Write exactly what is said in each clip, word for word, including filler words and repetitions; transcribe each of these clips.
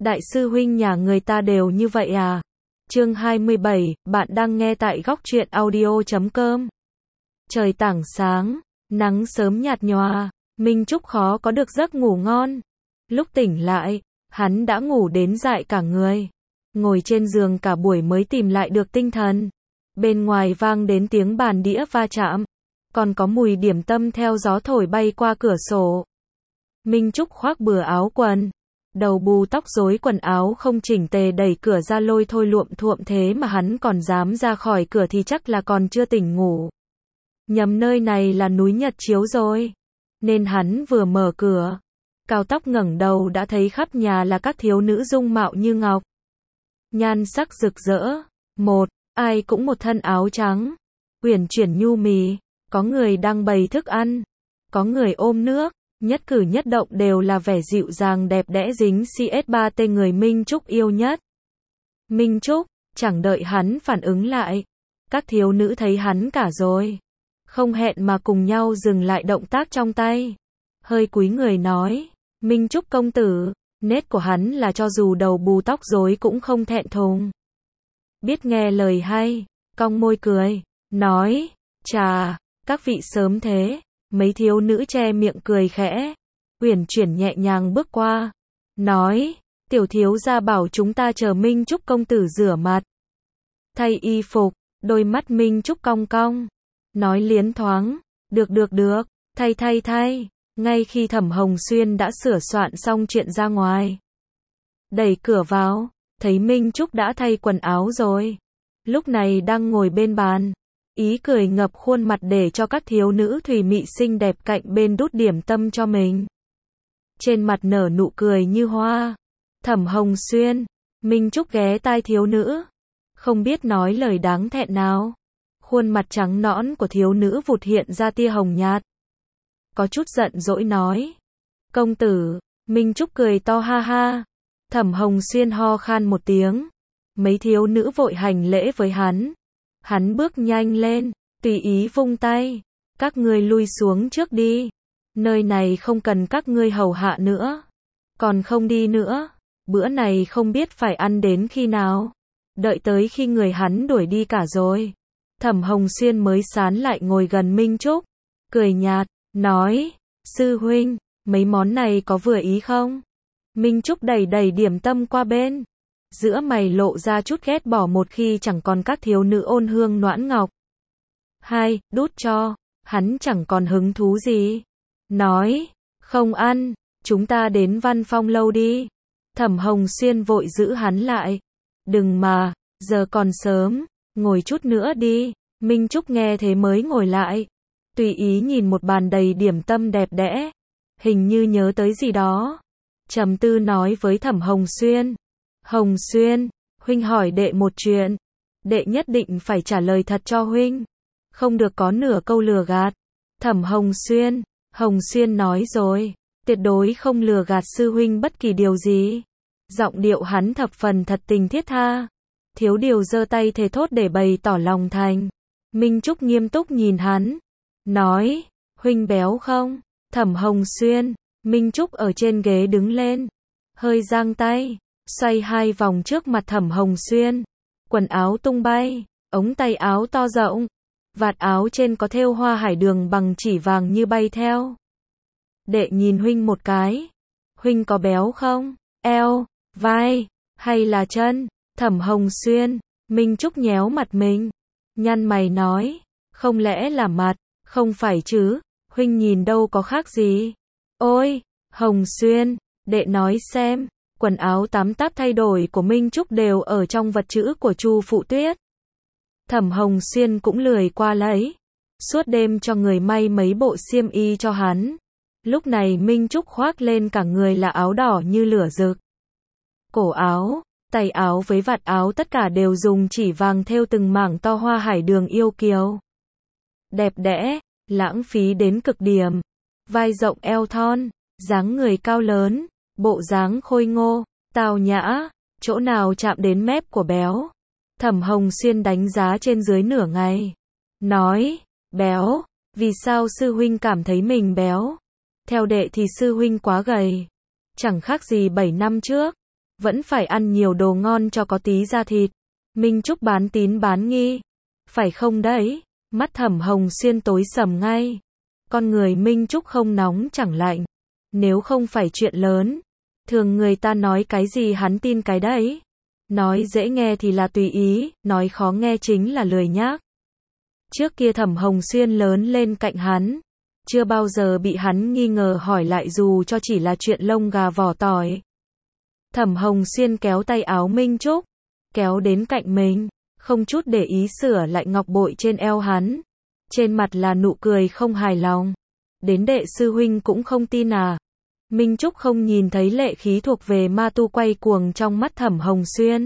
Đại sư huynh nhà người ta đều như vậy à? Chương hai mươi bảy, bạn đang nghe tại góc truyện audio chấm com. Trời tảng sáng, nắng sớm nhạt nhòa, Minh Trúc khó có được giấc ngủ ngon. Lúc tỉnh lại, hắn đã ngủ đến dại cả người. Ngồi trên giường cả buổi mới tìm lại được tinh thần. Bên ngoài vang đến tiếng bàn đĩa va chạm, còn có mùi điểm tâm theo gió thổi bay qua cửa sổ. Minh Trúc khoác bừa áo quần, đầu bù tóc rối, quần áo không chỉnh tề, đẩy cửa ra lôi thôi luộm thuộm, thế mà hắn còn dám ra khỏi cửa thì chắc là còn chưa tỉnh ngủ. Nhầm nơi này là núi Nhật Chiếu rồi. Nên hắn vừa mở cửa, cao tóc ngẩng đầu đã thấy khắp nhà là các thiếu nữ dung mạo như ngọc, nhan sắc rực rỡ. Một, ai cũng một thân áo trắng, uyển chuyển nhu mì, có người đang bày thức ăn, có người ôm nước, nhất cử nhất động đều là vẻ dịu dàng đẹp đẽ, dính xê ét ba tê người Minh Trúc yêu nhất. Minh Trúc, chẳng đợi hắn phản ứng lại, các thiếu nữ thấy hắn cả rồi, không hẹn mà cùng nhau dừng lại động tác trong tay, hơi cúi người nói, Minh Trúc công tử. Nét của hắn là cho dù đầu bù tóc rối cũng không thẹn thùng, biết nghe lời hay, cong môi cười, nói, chà, các vị sớm thế. Mấy thiếu nữ che miệng cười khẽ, uyển chuyển nhẹ nhàng bước qua, nói, tiểu thiếu gia bảo chúng ta chờ Minh Trúc công tử rửa mặt, thay y phục. Đôi mắt Minh Trúc cong cong, nói liến thoáng, được được được, thay thay thay. Ngay khi Thẩm Hồng Xuyên đã sửa soạn xong chuyện ra ngoài, đẩy cửa vào, thấy Minh Trúc đã thay quần áo rồi, lúc này đang ngồi bên bàn, ý cười ngập khuôn mặt để cho các thiếu nữ thùy mị xinh đẹp cạnh bên đút điểm tâm cho mình. Trên mặt nở nụ cười như hoa. Thẩm Hồng Xuyên, Minh Trúc ghé tai thiếu nữ, không biết nói lời đáng thẹn nào. Khuôn mặt trắng nõn của thiếu nữ vụt hiện ra tia hồng nhạt, có chút giận dỗi nói, công tử. Minh Trúc cười to ha ha. Thẩm Hồng Xuyên ho khan một tiếng, mấy thiếu nữ vội hành lễ với hắn. Hắn bước nhanh lên, tùy ý vung tay, các ngươi lui xuống trước đi, nơi này không cần các ngươi hầu hạ nữa, còn không đi nữa, bữa này không biết phải ăn đến khi nào, đợi tới khi người hắn đuổi đi cả rồi. Thẩm Hồng Xuyên mới sán lại ngồi gần Minh Trúc, cười nhạt, nói, sư huynh, mấy món này có vừa ý không? Minh Trúc đẩy đẩy điểm tâm qua bên, giữa mày lộ ra chút ghét bỏ một khi chẳng còn các thiếu nữ ôn hương noãn ngọc. Hai, đút cho, hắn chẳng còn hứng thú gì. Nói, không ăn, chúng ta đến Văn Phong lâu đi. Thẩm Hồng Xuyên vội giữ hắn lại. Đừng mà, giờ còn sớm, ngồi chút nữa đi. Minh Trúc nghe thế mới ngồi lại, tùy ý nhìn một bàn đầy điểm tâm đẹp đẽ, hình như nhớ tới gì đó. Trầm tư nói với Thẩm Hồng Xuyên, Hồng Xuyên, huynh hỏi đệ một chuyện, đệ nhất định phải trả lời thật cho huynh, không được có nửa câu lừa gạt. Thẩm Hồng Xuyên, Hồng Xuyên nói rồi, tuyệt đối không lừa gạt sư huynh bất kỳ điều gì. Giọng điệu hắn thập phần thật tình thiết tha, thiếu điều giơ tay thề thốt để bày tỏ lòng thành. Minh Trúc nghiêm túc nhìn hắn, nói, huynh béo không? Thẩm Hồng Xuyên, Minh Trúc ở trên ghế đứng lên, hơi giang tay, xoay hai vòng trước mặt Thẩm Hồng Xuyên, quần áo tung bay, ống tay áo to rộng, vạt áo trên có thêu hoa hải đường bằng chỉ vàng như bay theo. Đệ nhìn huynh một cái, huynh có béo không? Eo, vai, hay là chân? Thẩm Hồng Xuyên, Minh Trúc nhéo mặt mình, nhăn mày nói, không lẽ là mặt? Không phải chứ, huynh nhìn đâu có khác gì. Ôi, Hồng Xuyên, đệ nói xem. Quần áo tắm táp thay đổi của Minh Trúc đều ở trong vật trữ của Chu Phụ Tuyết. Thẩm Hồng Xuyên cũng lười qua lấy, suốt đêm cho người may mấy bộ xiêm y cho hắn. Lúc này Minh Trúc khoác lên cả người là áo đỏ như lửa rực. Cổ áo, tay áo với vạt áo tất cả đều dùng chỉ vàng thêu từng mảng to hoa hải đường yêu kiều. Đẹp đẽ, lãng phí đến cực điểm. Vai rộng eo thon, dáng người cao lớn, bộ dáng khôi ngô, tao nhã, chỗ nào chạm đến mép của béo. Thẩm Hồng Xuyên đánh giá trên dưới nửa ngày, nói, béo, vì sao sư huynh cảm thấy mình béo? Theo đệ thì sư huynh quá gầy, chẳng khác gì bảy năm trước. Vẫn phải ăn nhiều đồ ngon cho có tí da thịt. Minh Trúc bán tín bán nghi. Phải không đấy? Mắt Thẩm Hồng Xuyên tối sầm ngay. Con người Minh Trúc không nóng chẳng lạnh. Nếu không phải chuyện lớn, thường người ta nói cái gì hắn tin cái đấy. Nói dễ nghe thì là tùy ý, nói khó nghe chính là lười nhác. Trước kia Thẩm Hồng Xuyên lớn lên cạnh hắn, chưa bao giờ bị hắn nghi ngờ hỏi lại dù cho chỉ là chuyện lông gà vỏ tỏi. Thẩm Hồng Xuyên kéo tay áo Minh Trúc, kéo đến cạnh mình, không chút để ý sửa lại ngọc bội trên eo hắn. Trên mặt là nụ cười không hài lòng. Đến đệ sư huynh cũng không tin à? Minh Trúc không nhìn thấy lệ khí thuộc về ma tu quay cuồng trong mắt Thẩm Hồng Xuyên.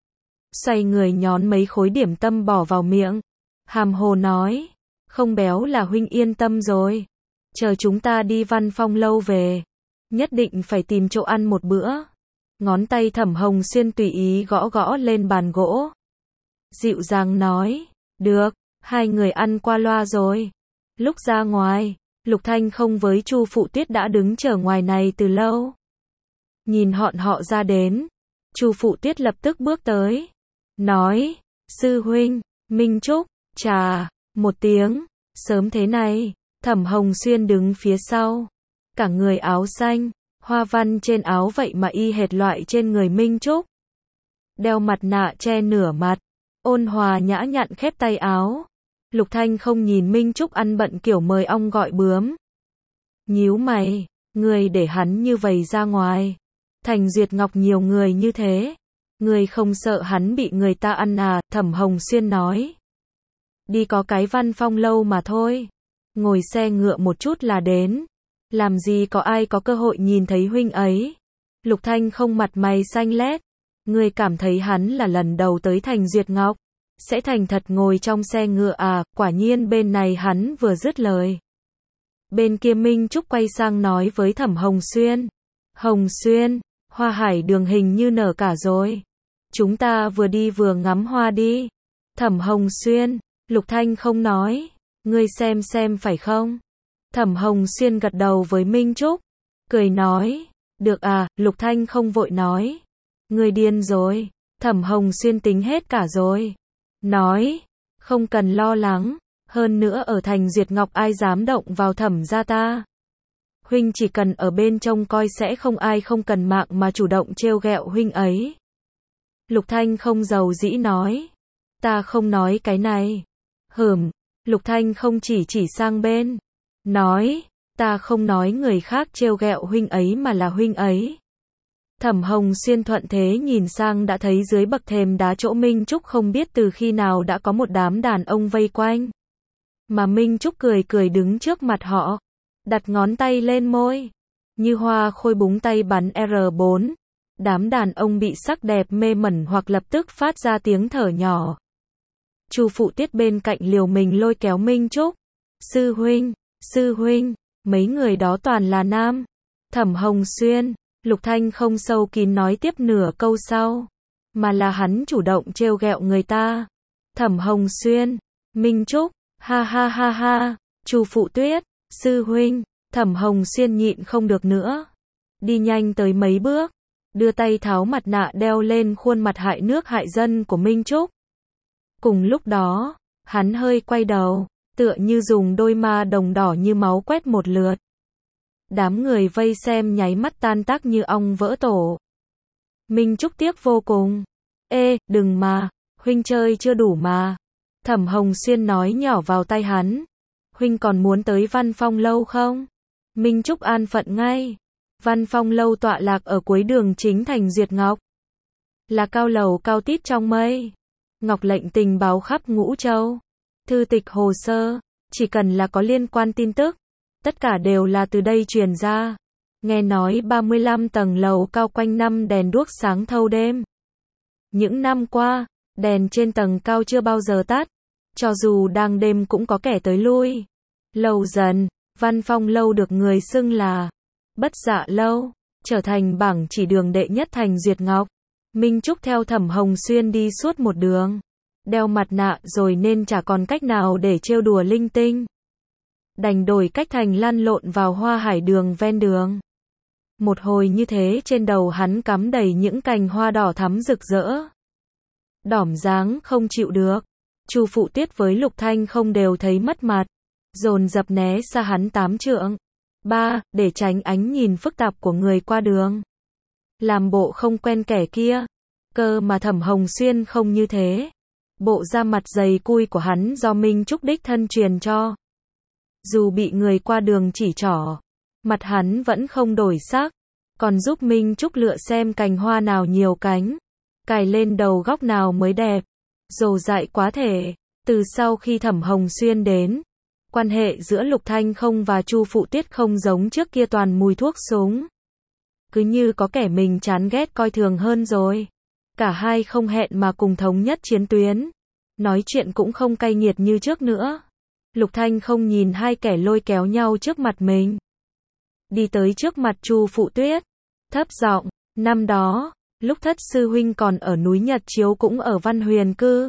Xoay người nhón mấy khối điểm tâm bỏ vào miệng. Hàm hồ nói, không béo là huynh yên tâm rồi. Chờ chúng ta đi Văn Phong lâu về, nhất định phải tìm chỗ ăn một bữa. Ngón tay Thẩm Hồng Xuyên tùy ý gõ gõ lên bàn gỗ. Dịu dàng nói, được, hai người ăn qua loa rồi. Lúc ra ngoài, Lục Thanh không với Chu Phụ Tuyết đã đứng chờ ngoài này từ lâu. Nhìn bọn họ ra đến, Chu Phụ Tuyết lập tức bước tới, nói, sư huynh, Minh Trúc, trà, một tiếng, sớm thế này. Thẩm Hồng Xuyên đứng phía sau, cả người áo xanh, hoa văn trên áo vậy mà y hệt loại trên người Minh Trúc. Đeo mặt nạ che nửa mặt, ôn hòa nhã nhặn khép tay áo. Lục Thanh không nhìn Minh Trúc ăn bận kiểu mời ong gọi bướm. Nhíu mày, người để hắn như vậy ra ngoài. Thành Duyệt Ngọc nhiều người như thế, người không sợ hắn bị người ta ăn à? Thẩm Hồng Xuyên nói. Đi có cái Văn Phong lâu mà thôi, ngồi xe ngựa một chút là đến. Làm gì có ai có cơ hội nhìn thấy huynh ấy. Lục Thanh không mặt mày xanh lét. Người cảm thấy hắn là lần đầu tới Thành Duyệt Ngọc, sẽ thành thật ngồi trong xe ngựa à? Quả nhiên bên này hắn vừa dứt lời, bên kia Minh Trúc quay sang nói với Thẩm Hồng Xuyên. Hồng Xuyên, hoa hải đường hình như nở cả rồi. Chúng ta vừa đi vừa ngắm hoa đi. Thẩm Hồng Xuyên, Lục Thanh không nói. Ngươi xem xem phải không? Thẩm Hồng Xuyên gật đầu với Minh Trúc, cười nói, được à? Lục Thanh không vội nói, ngươi điên rồi. Thẩm Hồng Xuyên tính hết cả rồi, nói, không cần lo lắng, hơn nữa ở Thành Duyệt Ngọc ai dám động vào Thẩm gia ta. Huynh chỉ cần ở bên trông coi sẽ không ai không cần mạng mà chủ động trêu ghẹo huynh ấy. Lục Thanh không giàu dĩ nói, ta không nói cái này. Hửm. Lục Thanh không chỉ chỉ sang bên, nói, ta không nói người khác trêu ghẹo huynh ấy mà là huynh ấy. Thẩm Hồng Xuyên thuận thế nhìn sang đã thấy dưới bậc thềm đá chỗ Minh Trúc không biết từ khi nào đã có một đám đàn ông vây quanh. Mà Minh Trúc cười cười đứng trước mặt họ, đặt ngón tay lên môi, như hoa khôi búng tay bắn R bốn. Đám đàn ông bị sắc đẹp mê mẩn hoặc lập tức phát ra tiếng thở nhỏ. Chu Phụ Tiết bên cạnh liều mình lôi kéo Minh Trúc. Sư huynh, sư huynh, mấy người đó toàn là nam. Thẩm Hồng Xuyên, Lục Thanh không sâu kín nói tiếp nửa câu sau, mà là hắn chủ động trêu ghẹo người ta. Thẩm Hồng Xuyên, Minh Trúc, ha ha ha ha. Chu Phụ Tuyết, sư huynh. Thẩm Hồng Xuyên nhịn không được nữa, đi nhanh tới mấy bước, đưa tay tháo mặt nạ đeo lên khuôn mặt hại nước hại dân của Minh Trúc. Cùng lúc đó, hắn hơi quay đầu, tựa như dùng đôi ma đồng đỏ như máu quét một lượt. Đám người vây xem nháy mắt tan tác như ong vỡ tổ. Minh Trúc tiếc vô cùng. Ê, đừng mà, huynh chơi chưa đủ mà. Thẩm Hồng Xuyên nói nhỏ vào tai hắn. Huynh còn muốn tới Văn Phong lâu không? Minh Trúc an phận ngay. Văn Phong lâu tọa lạc ở cuối đường chính Thành Duyệt Ngọc, là cao lầu cao tít trong mây. Ngọc lệnh tình báo khắp ngũ châu. Thư tịch hồ sơ, chỉ cần là có liên quan tin tức, tất cả đều là từ đây truyền ra. Nghe nói ba mươi lăm tầng lầu cao quanh năm đèn đuốc sáng thâu đêm. Những năm qua, đèn trên tầng cao chưa bao giờ tắt, cho dù đang đêm cũng có kẻ tới lui. Lâu dần, Văn Phong lâu được người xưng là Bất Dạ lâu, trở thành bảng chỉ đường đệ nhất Thành Duyệt Ngọc. Minh Trúc theo Thẩm Hồng Xuyên đi suốt một đường, đeo mặt nạ rồi nên chả còn cách nào để trêu đùa linh tinh. Đành đổi cách thành lăn lộn vào hoa hải đường ven đường. Một hồi như thế trên đầu hắn cắm đầy những cành hoa đỏ thắm rực rỡ. Đỏm dáng không chịu được. Chu Phụ Tiết với Lục Thanh không đều thấy mất mặt, dồn dập né xa hắn tám trượng. Ba, để tránh ánh nhìn phức tạp của người qua đường. Làm bộ không quen kẻ kia. Cơ mà Thẩm Hồng Xuyên không như thế. Bộ da mặt dày cui của hắn do Minh Trúc đích thân truyền cho. Dù bị người qua đường chỉ trỏ, mặt hắn vẫn không đổi sắc, còn giúp Minh Trúc lựa xem cành hoa nào nhiều cánh, cài lên đầu góc nào mới đẹp. Dồ dại quá thể. Từ sau khi Thẩm Hồng Xuyên đến, quan hệ giữa Lục Thanh không và Chu Phụ Tiết không giống trước kia toàn mùi thuốc súng. Cứ như có kẻ mình chán ghét coi thường hơn rồi. Cả hai không hẹn mà cùng thống nhất chiến tuyến. Nói chuyện cũng không cay nghiệt như trước nữa. Lục Thanh không nhìn hai kẻ lôi kéo nhau trước mặt mình. Đi tới trước mặt Chu Phụ Tuyết. Thấp giọng, năm đó, lúc Thất sư huynh còn ở núi Nhật Chiếu cũng ở Văn Huyền Cư.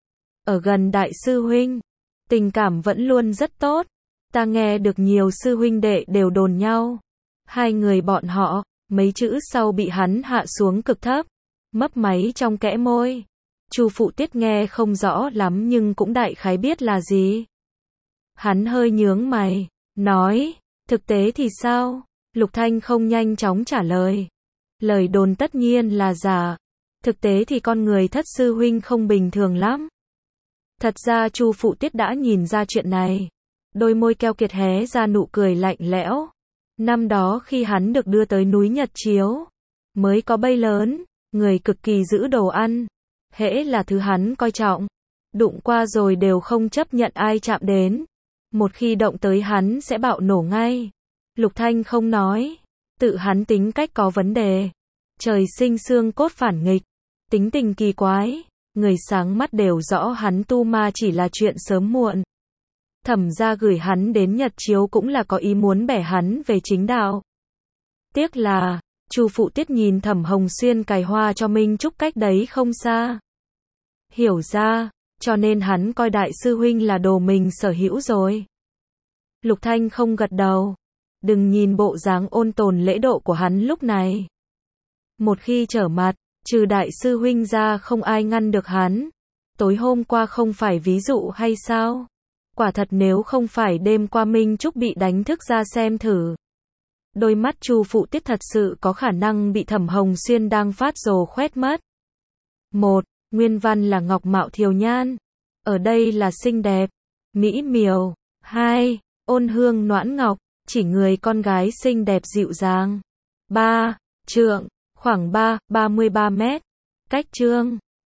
Ở gần Đại sư huynh. Tình cảm vẫn luôn rất tốt. Ta nghe được nhiều sư huynh đệ đều đồn nhau. Hai người bọn họ, mấy chữ sau bị hắn hạ xuống cực thấp. Mấp máy trong kẽ môi. Chu Phụ Tiết nghe không rõ lắm nhưng cũng đại khái biết là gì. Hắn hơi nhướng mày, nói, thực tế thì sao? Lục Thanh không nhanh chóng trả lời. Lời đồn tất nhiên là giả. Thực tế thì con người Thất sư huynh không bình thường lắm. Thật ra Chu Phụ Tiết đã nhìn ra chuyện này. Đôi môi keo kiệt hé ra nụ cười lạnh lẽo. Năm đó khi hắn được đưa tới núi Nhật Chiếu, mới có bay lớn, người cực kỳ giữ đồ ăn. Hễ là thứ hắn coi trọng, đụng qua rồi đều không chấp nhận ai chạm đến. Một khi động tới hắn sẽ bạo nổ ngay. Lục Thanh không nói. Tự hắn tính cách có vấn đề. Trời sinh xương cốt phản nghịch. Tính tình kỳ quái. Người sáng mắt đều rõ hắn tu ma chỉ là chuyện sớm muộn. Thẩm gia gửi hắn đến Nhật Chiếu cũng là có ý muốn bẻ hắn về chính đạo. Tiếc là, Chu Phụ Tiết nhìn Thẩm Hồng Xuyên cài hoa cho Minh Trúc cách đấy không xa. Hiểu ra, cho nên hắn coi Đại sư huynh là đồ mình sở hữu rồi. Lục Thanh không gật đầu. Đừng nhìn bộ dáng ôn tồn lễ độ của hắn lúc này. Một khi trở mặt, trừ Đại sư huynh ra không ai ngăn được hắn. Tối hôm qua không phải ví dụ hay sao? Quả thật nếu không phải đêm qua Minh Trúc bị đánh thức ra xem thử. Đôi mắt Chu Phụ Tiết thật sự có khả năng bị Thẩm Hồng Xuyên đang phát rồ khoét mất. Một, nguyên văn là ngọc mạo thiều nhan. Ở đây là xinh đẹp, mỹ miều. Hai, ôn hương noãn ngọc, chỉ người con gái xinh đẹp dịu dàng. Ba, trượng, khoảng ba, ba mươi ba mét. Cách trương,